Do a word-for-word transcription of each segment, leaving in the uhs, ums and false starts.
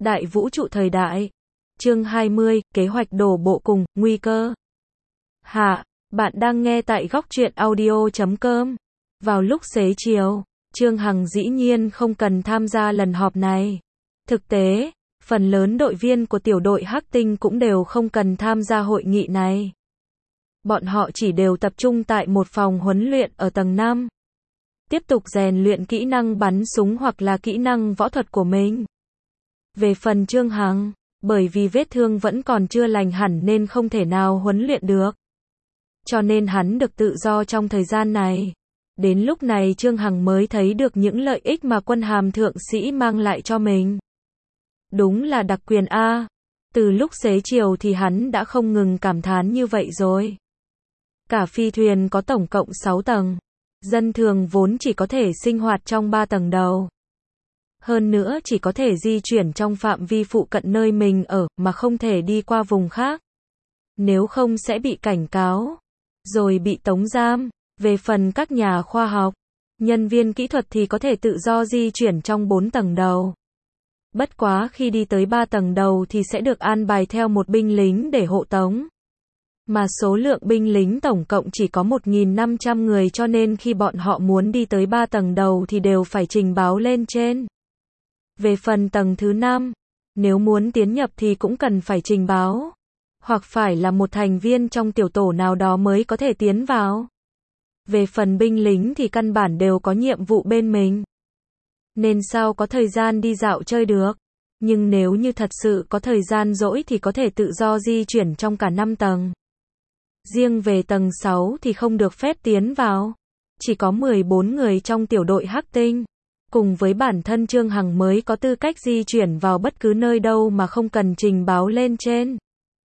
Đại vũ trụ thời đại. Chương hai mươi, kế hoạch đổ bộ cùng, nguy cơ. Hạ, bạn đang nghe tại góc truyện audio chấm com. Vào lúc xế chiều, Trương Hằng dĩ nhiên không cần tham gia lần họp này. Thực tế, phần lớn đội viên của tiểu đội Hắc Tinh cũng đều không cần tham gia hội nghị này. Bọn họ chỉ đều tập trung tại một phòng huấn luyện ở tầng năm. Tiếp tục rèn luyện kỹ năng bắn súng hoặc là kỹ năng võ thuật của mình. Về phần Trương Hằng, bởi vì vết thương vẫn còn chưa lành hẳn nên không thể nào huấn luyện được. Cho nên hắn được tự do trong thời gian này. Đến lúc này Trương Hằng mới thấy được những lợi ích mà quân hàm thượng sĩ mang lại cho mình. Đúng là đặc quyền A. Từ lúc xế chiều thì hắn đã không ngừng cảm thán như vậy rồi. Cả phi thuyền có tổng cộng sáu tầng. Dân thường vốn chỉ có thể sinh hoạt trong ba tầng đầu. Hơn nữa chỉ có thể di chuyển trong phạm vi phụ cận nơi mình ở, mà không thể đi qua vùng khác. Nếu không sẽ bị cảnh cáo, rồi bị tống giam. Về phần các nhà khoa học, nhân viên kỹ thuật thì có thể tự do di chuyển trong bốn tầng đầu. Bất quá khi đi tới ba tầng đầu thì sẽ được an bài theo một binh lính để hộ tống. Mà số lượng binh lính tổng cộng chỉ có một nghìn năm trăm người, cho nên khi bọn họ muốn đi tới ba tầng đầu thì đều phải trình báo lên trên. Về phần tầng thứ năm, nếu muốn tiến nhập thì cũng cần phải trình báo, hoặc phải là một thành viên trong tiểu tổ nào đó mới có thể tiến vào. Về phần binh lính thì căn bản đều có nhiệm vụ bên mình, nên sao có thời gian đi dạo chơi được. Nhưng nếu như thật sự có thời gian rỗi thì có thể tự do di chuyển trong cả năm tầng. Riêng về tầng sáu thì không được phép tiến vào. Chỉ có mười bốn người trong tiểu đội Hắc Tinh, cùng với bản thân Trương Hằng mới có tư cách di chuyển vào bất cứ nơi đâu mà không cần trình báo lên trên.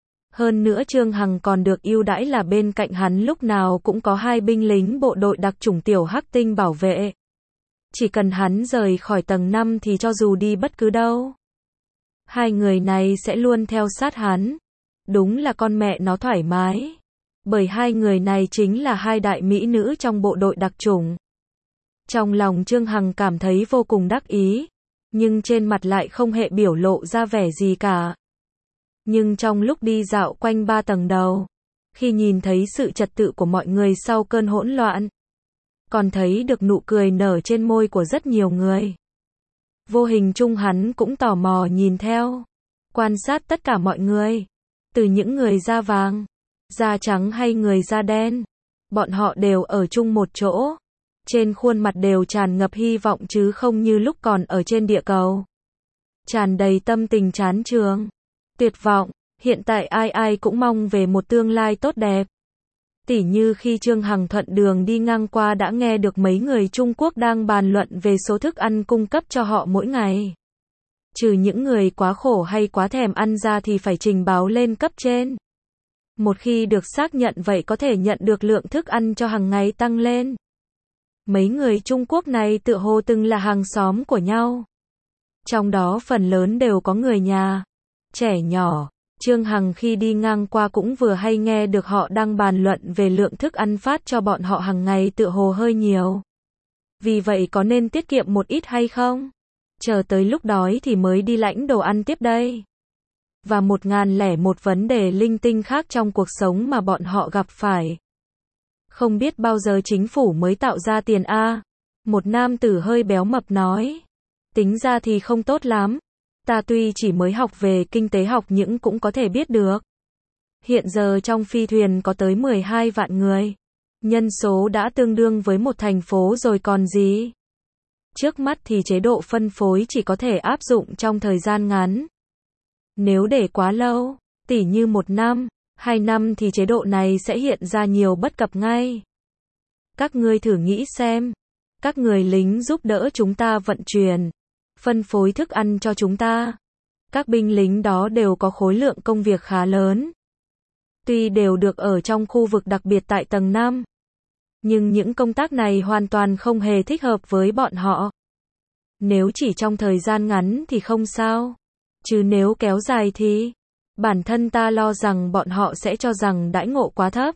Hơn nữa Trương Hằng còn được ưu đãi là bên cạnh hắn lúc nào cũng có hai binh lính bộ đội đặc chủng tiểu Hắc Tinh bảo vệ. Chỉ cần hắn rời khỏi tầng năm thì cho dù đi bất cứ đâu, hai người này sẽ luôn theo sát hắn. Đúng là con mẹ nó thoải mái. Bởi hai người này chính là hai đại mỹ nữ trong bộ đội đặc chủng. Trong lòng Trương Hằng cảm thấy vô cùng đắc ý, nhưng trên mặt lại không hề biểu lộ ra vẻ gì cả. Nhưng trong lúc đi dạo quanh ba tầng đầu, khi nhìn thấy sự trật tự của mọi người sau cơn hỗn loạn, còn thấy được nụ cười nở trên môi của rất nhiều người, vô hình chung hắn cũng tò mò nhìn theo, quan sát tất cả mọi người, từ những người da vàng, da trắng hay người da đen, bọn họ đều ở chung một chỗ. Trên khuôn mặt đều tràn ngập hy vọng chứ không như lúc còn ở trên địa cầu. Tràn đầy tâm tình chán chường, tuyệt vọng, hiện tại ai ai cũng mong về một tương lai tốt đẹp. Tỉ như khi Trương Hằng thuận đường đi ngang qua đã nghe được mấy người Trung Quốc đang bàn luận về số thức ăn cung cấp cho họ mỗi ngày. Trừ những người quá khổ hay quá thèm ăn ra thì phải trình báo lên cấp trên. Một khi được xác nhận vậy có thể nhận được lượng thức ăn cho hàng ngày tăng lên. Mấy người Trung Quốc này tựa hồ từng là hàng xóm của nhau. Trong đó phần lớn đều có người nhà, trẻ nhỏ. Trương Hằng khi đi ngang qua cũng vừa hay nghe được họ đang bàn luận về lượng thức ăn phát cho bọn họ hàng ngày tựa hồ hơi nhiều. Vì vậy có nên tiết kiệm một ít hay không? Chờ tới lúc đói thì mới đi lãnh đồ ăn tiếp đây. Và một ngàn lẻ một vấn đề linh tinh khác trong cuộc sống mà bọn họ gặp phải. Không biết bao giờ chính phủ mới tạo ra tiền a? Một nam tử hơi béo mập nói. Tính ra thì không tốt lắm. Ta tuy chỉ mới học về kinh tế học nhưng cũng có thể biết được. Hiện giờ trong phi thuyền có tới mười hai vạn người. Nhân số đã tương đương với một thành phố rồi còn gì. Trước mắt thì chế độ phân phối chỉ có thể áp dụng trong thời gian ngắn. Nếu để quá lâu, tỉ như một năm, hai năm thì chế độ này sẽ hiện ra nhiều bất cập ngay. Các ngươi thử nghĩ xem, các người lính giúp đỡ chúng ta vận chuyển, phân phối thức ăn cho chúng ta. Các binh lính đó đều có khối lượng công việc khá lớn. Tuy đều được ở trong khu vực đặc biệt tại tầng năm, nhưng những công tác này hoàn toàn không hề thích hợp với bọn họ. Nếu chỉ trong thời gian ngắn thì không sao, chứ nếu kéo dài thì bản thân ta lo rằng bọn họ sẽ cho rằng đãi ngộ quá thấp.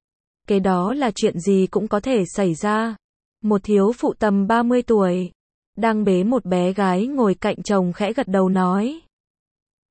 Cái đó là chuyện gì cũng có thể xảy ra. Một thiếu phụ tầm ba mươi tuổi, đang bế một bé gái ngồi cạnh chồng khẽ gật đầu nói.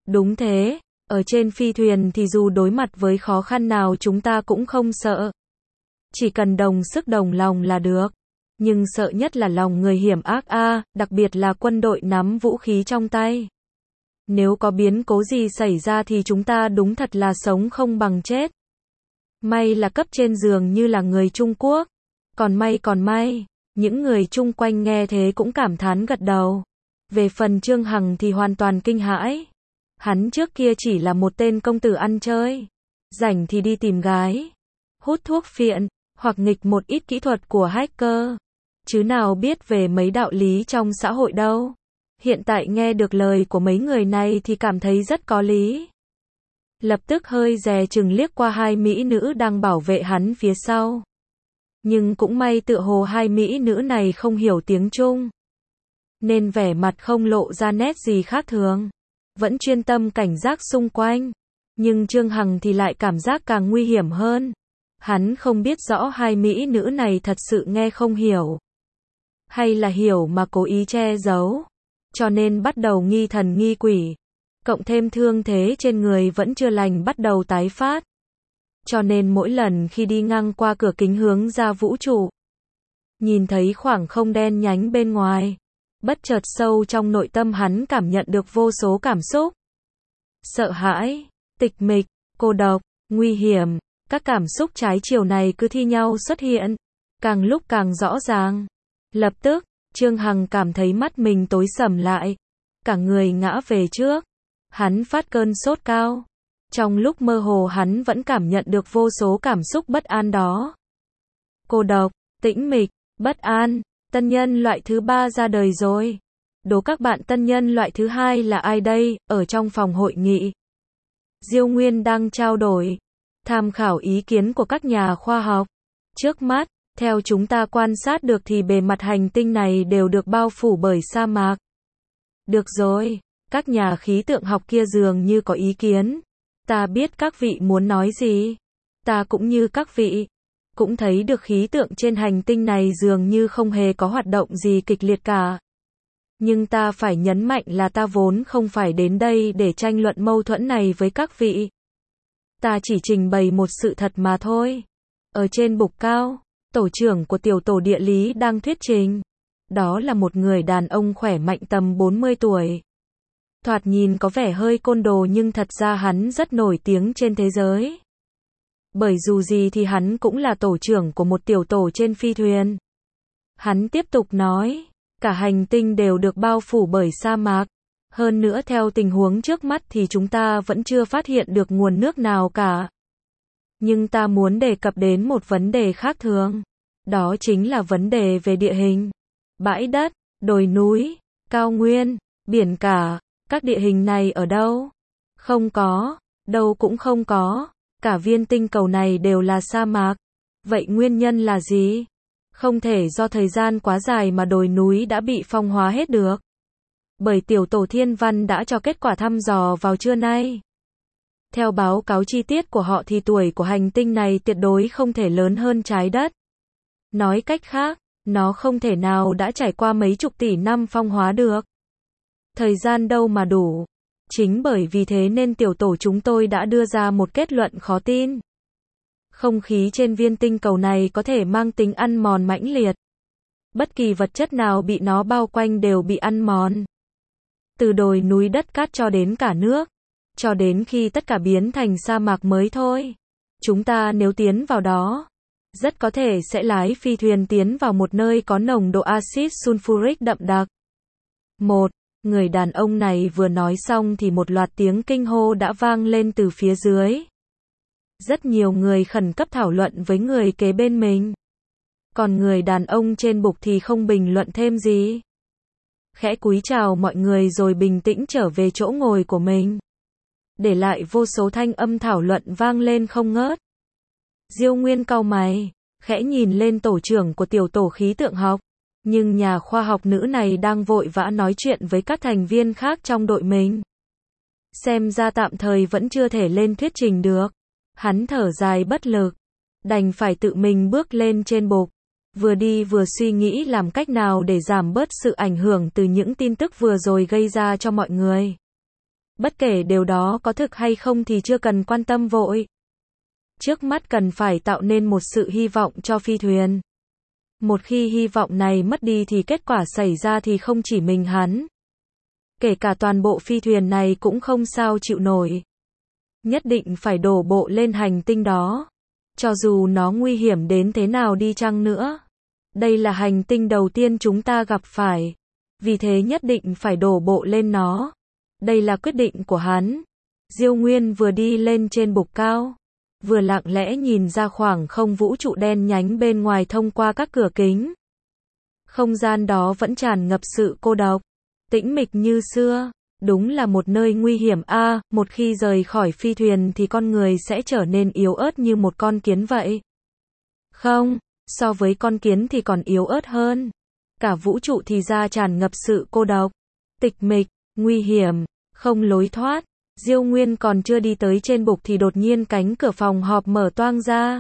Đúng thế, ở trên phi thuyền thì dù đối mặt với khó khăn nào chúng ta cũng không sợ. Chỉ cần đồng sức đồng lòng là được. Nhưng sợ nhất là lòng người hiểm ác a, đặc biệt là quân đội nắm vũ khí trong tay. Nếu có biến cố gì xảy ra thì chúng ta đúng thật là sống không bằng chết. May là cấp trên dường như là người Trung Quốc. Còn may còn may, những người chung quanh nghe thế cũng cảm thán gật đầu. Về phần Trương Hằng thì hoàn toàn kinh hãi. Hắn trước kia chỉ là một tên công tử ăn chơi. Rảnh thì đi tìm gái. Hút thuốc phiện, hoặc nghịch một ít kỹ thuật của hacker. Chứ nào biết về mấy đạo lý trong xã hội đâu. Hiện tại nghe được lời của mấy người này thì cảm thấy rất có lý. Lập tức hơi dè chừng liếc qua hai mỹ nữ đang bảo vệ hắn phía sau. Nhưng cũng may tựa hồ hai mỹ nữ này không hiểu tiếng Trung. Nên vẻ mặt không lộ ra nét gì khác thường. Vẫn chuyên tâm cảnh giác xung quanh. Nhưng Trương Hằng thì lại cảm giác càng nguy hiểm hơn. Hắn không biết rõ hai mỹ nữ này thật sự nghe không hiểu. Hay là hiểu mà cố ý che giấu. Cho nên bắt đầu nghi thần nghi quỷ. Cộng thêm thương thế trên người vẫn chưa lành bắt đầu tái phát. Cho nên mỗi lần khi đi ngang qua cửa kính hướng ra vũ trụ, nhìn thấy khoảng không đen nhánh bên ngoài, bất chợt sâu trong nội tâm hắn cảm nhận được vô số cảm xúc. Sợ hãi, tịch mịch, cô độc, nguy hiểm, các cảm xúc trái chiều này cứ thi nhau xuất hiện, càng lúc càng rõ ràng. Lập tức, Trương Hằng cảm thấy mắt mình tối sầm lại, cả người ngã về trước. Hắn phát cơn sốt cao. Trong lúc mơ hồ hắn vẫn cảm nhận được vô số cảm xúc bất an đó. Cô độc, tĩnh mịch, bất an, tân nhân loại thứ ba ra đời rồi. Đố các bạn tân nhân loại thứ hai là ai đây? Ở trong phòng hội nghị, Diêu Nguyên đang trao đổi, tham khảo ý kiến của các nhà khoa học. Trước mắt, theo chúng ta quan sát được thì bề mặt hành tinh này đều được bao phủ bởi sa mạc. Được rồi, các nhà khí tượng học kia dường như có ý kiến. Ta biết các vị muốn nói gì. Ta cũng như các vị, cũng thấy được khí tượng trên hành tinh này dường như không hề có hoạt động gì kịch liệt cả. Nhưng ta phải nhấn mạnh là ta vốn không phải đến đây để tranh luận mâu thuẫn này với các vị. Ta chỉ trình bày một sự thật mà thôi. Ở trên bục cao, tổ trưởng của tiểu tổ địa lý đang thuyết trình. Đó là một người đàn ông khỏe mạnh tầm bốn mươi tuổi. Thoạt nhìn có vẻ hơi côn đồ nhưng thật ra hắn rất nổi tiếng trên thế giới. Bởi dù gì thì hắn cũng là tổ trưởng của một tiểu tổ trên phi thuyền. Hắn tiếp tục nói, cả hành tinh đều được bao phủ bởi sa mạc. Hơn nữa theo tình huống trước mắt thì chúng ta vẫn chưa phát hiện được nguồn nước nào cả. Nhưng ta muốn đề cập đến một vấn đề khác thường. Đó chính là vấn đề về địa hình. Bãi đất, đồi núi, cao nguyên, biển cả. Các địa hình này ở đâu? Không có, đâu cũng không có. Cả viên tinh cầu này đều là sa mạc. Vậy nguyên nhân là gì? Không thể do thời gian quá dài mà đồi núi đã bị phong hóa hết được. Bởi tiểu tổ thiên văn đã cho kết quả thăm dò vào trưa nay. Theo báo cáo chi tiết của họ thì tuổi của hành tinh này tuyệt đối không thể lớn hơn trái đất. Nói cách khác, nó không thể nào đã trải qua mấy chục tỷ năm phong hóa được. Thời gian đâu mà đủ. Chính bởi vì thế nên tiểu tổ chúng tôi đã đưa ra một kết luận khó tin. Không khí trên viên tinh cầu này có thể mang tính ăn mòn mãnh liệt. Bất kỳ vật chất nào bị nó bao quanh đều bị ăn mòn. Từ đồi núi đất cát cho đến cả nước. Cho đến khi tất cả biến thành sa mạc mới thôi. Chúng ta nếu tiến vào đó, rất có thể sẽ lái phi thuyền tiến vào một nơi có nồng độ axit sulfuric đậm đặc. Một, người đàn ông này vừa nói xong thì một loạt tiếng kinh hô đã vang lên từ phía dưới. Rất nhiều người khẩn cấp thảo luận với người kế bên mình. Còn người đàn ông trên bục thì không bình luận thêm gì. Khẽ cúi chào mọi người rồi bình tĩnh trở về chỗ ngồi của mình. Để lại vô số thanh âm thảo luận vang lên không ngớt. Diêu Nguyên cau mày, khẽ nhìn lên tổ trưởng của tiểu tổ khí tượng học. Nhưng nhà khoa học nữ này đang vội vã nói chuyện với các thành viên khác trong đội mình. Xem ra tạm thời vẫn chưa thể lên thuyết trình được. Hắn thở dài bất lực. Đành phải tự mình bước lên trên bục. Vừa đi vừa suy nghĩ làm cách nào để giảm bớt sự ảnh hưởng từ những tin tức vừa rồi gây ra cho mọi người. Bất kể điều đó có thực hay không thì chưa cần quan tâm vội. Trước mắt cần phải tạo nên một sự hy vọng cho phi thuyền. Một khi hy vọng này mất đi thì kết quả xảy ra thì không chỉ mình hắn. Kể cả toàn bộ phi thuyền này cũng không sao chịu nổi. Nhất định phải đổ bộ lên hành tinh đó. Cho dù nó nguy hiểm đến thế nào đi chăng nữa. Đây là hành tinh đầu tiên chúng ta gặp phải. Vì thế nhất định phải đổ bộ lên nó. Đây là quyết định của hắn. Diêu Nguyên vừa đi lên trên bục cao, vừa lặng lẽ nhìn ra khoảng không vũ trụ đen nhánh bên ngoài thông qua các cửa kính. Không gian đó vẫn tràn ngập sự cô độc, tĩnh mịch như xưa. Đúng là một nơi nguy hiểm a, à, một khi rời khỏi phi thuyền thì con người sẽ trở nên yếu ớt như một con kiến vậy. Không, so với con kiến thì còn yếu ớt hơn. Cả vũ trụ thì ra tràn ngập sự cô độc, tịch mịch, nguy hiểm, không lối thoát. Diêu Nguyên còn chưa đi tới trên bục thì đột nhiên cánh cửa phòng họp mở toang ra.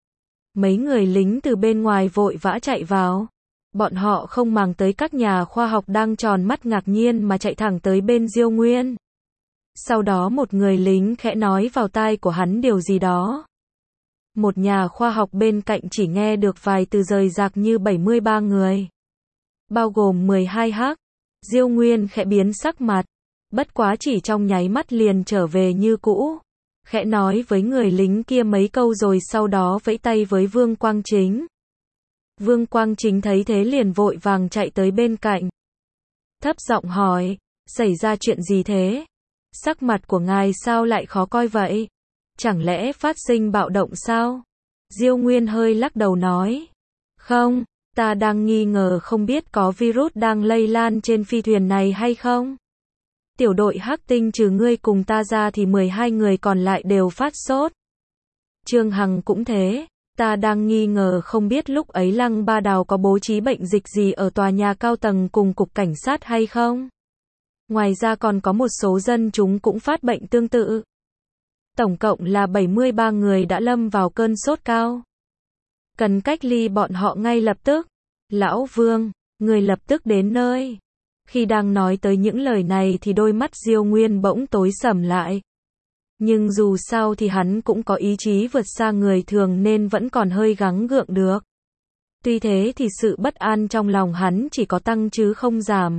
Mấy người lính từ bên ngoài vội vã chạy vào. Bọn họ không màng tới các nhà khoa học đang tròn mắt ngạc nhiên mà chạy thẳng tới bên Diêu Nguyên. Sau đó một người lính khẽ nói vào tai của hắn điều gì đó. Một nhà khoa học bên cạnh chỉ nghe được vài từ rời rạc như bảy mươi ba người. Bao gồm mười hai hắc. Diêu Nguyên khẽ biến sắc mặt. Bất quá chỉ trong nháy mắt liền trở về như cũ. Khẽ nói với người lính kia mấy câu rồi sau đó vẫy tay với Vương Quang Chính. Vương Quang Chính thấy thế liền vội vàng chạy tới bên cạnh. Thấp giọng hỏi, xảy ra chuyện gì thế? Sắc mặt của ngài sao lại khó coi vậy? Chẳng lẽ phát sinh bạo động sao? Diêu Nguyên hơi lắc đầu nói. Không, ta đang nghi ngờ không biết có virus đang lây lan trên phi thuyền này hay không? Tiểu đội Hắc Tinh trừ ngươi cùng ta ra thì mười hai người còn lại đều phát sốt. Trương Hằng cũng thế. Ta đang nghi ngờ không biết lúc ấy Lăng Ba Đào có bố trí bệnh dịch gì ở tòa nhà cao tầng cùng cục cảnh sát hay không? Ngoài ra còn có một số dân chúng cũng phát bệnh tương tự. Tổng cộng là bảy mươi ba người đã lâm vào cơn sốt cao. Cần cách ly bọn họ ngay lập tức. Lão Vương, người lập tức đến nơi. Khi đang nói tới những lời này thì đôi mắt Diêu Nguyên bỗng tối sầm lại. Nhưng dù sao thì hắn cũng có ý chí vượt xa người thường nên vẫn còn hơi gắng gượng được. Tuy thế thì sự bất an trong lòng hắn chỉ có tăng chứ không giảm.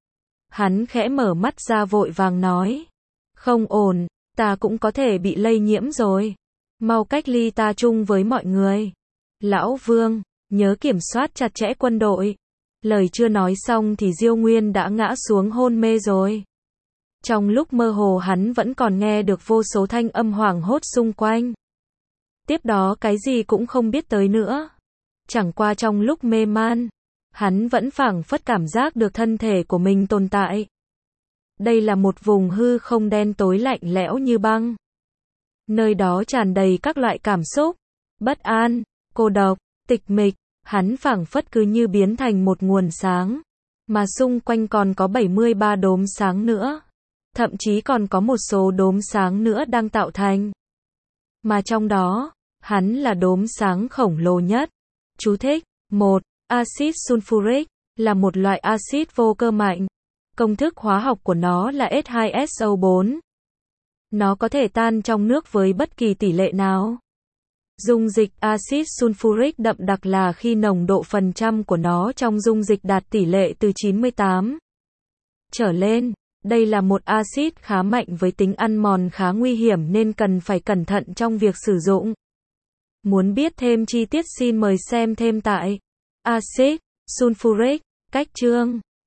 Hắn khẽ mở mắt ra vội vàng nói. Không ổn, ta cũng có thể bị lây nhiễm rồi. Mau cách ly ta chung với mọi người. Lão Vương, nhớ kiểm soát chặt chẽ quân đội. Lời chưa nói xong thì Diêu Nguyên đã ngã xuống hôn mê rồi. Trong lúc mơ hồ hắn vẫn còn nghe được vô số thanh âm hoảng hốt xung quanh. Tiếp đó cái gì cũng không biết tới nữa. Chẳng qua trong lúc mê man, hắn vẫn phảng phất cảm giác được thân thể của mình tồn tại. Đây là một vùng hư không đen tối lạnh lẽo như băng. Nơi đó tràn đầy các loại cảm xúc, bất an, cô độc, tịch mịch, hắn phảng phất cứ như biến thành một nguồn sáng, mà xung quanh còn có bảy mươi ba đốm sáng nữa. Thậm chí còn có một số đốm sáng nữa đang tạo thành. Mà trong đó, hắn là đốm sáng khổng lồ nhất. Chú thích: một. Axit sulfuric là một loại axit vô cơ mạnh. Công thức hóa học của nó là S hai S O bốn. Nó có thể tan trong nước với bất kỳ tỷ lệ nào. Dung dịch axit sulfuric đậm đặc là khi nồng độ phần trăm của nó trong dung dịch đạt tỷ lệ từ chín mươi tám trở lên. Đây là một axit khá mạnh với tính ăn mòn khá nguy hiểm nên cần phải cẩn thận trong việc sử dụng. Muốn biết thêm chi tiết xin mời xem thêm tại Axit sulfuric, cách chương.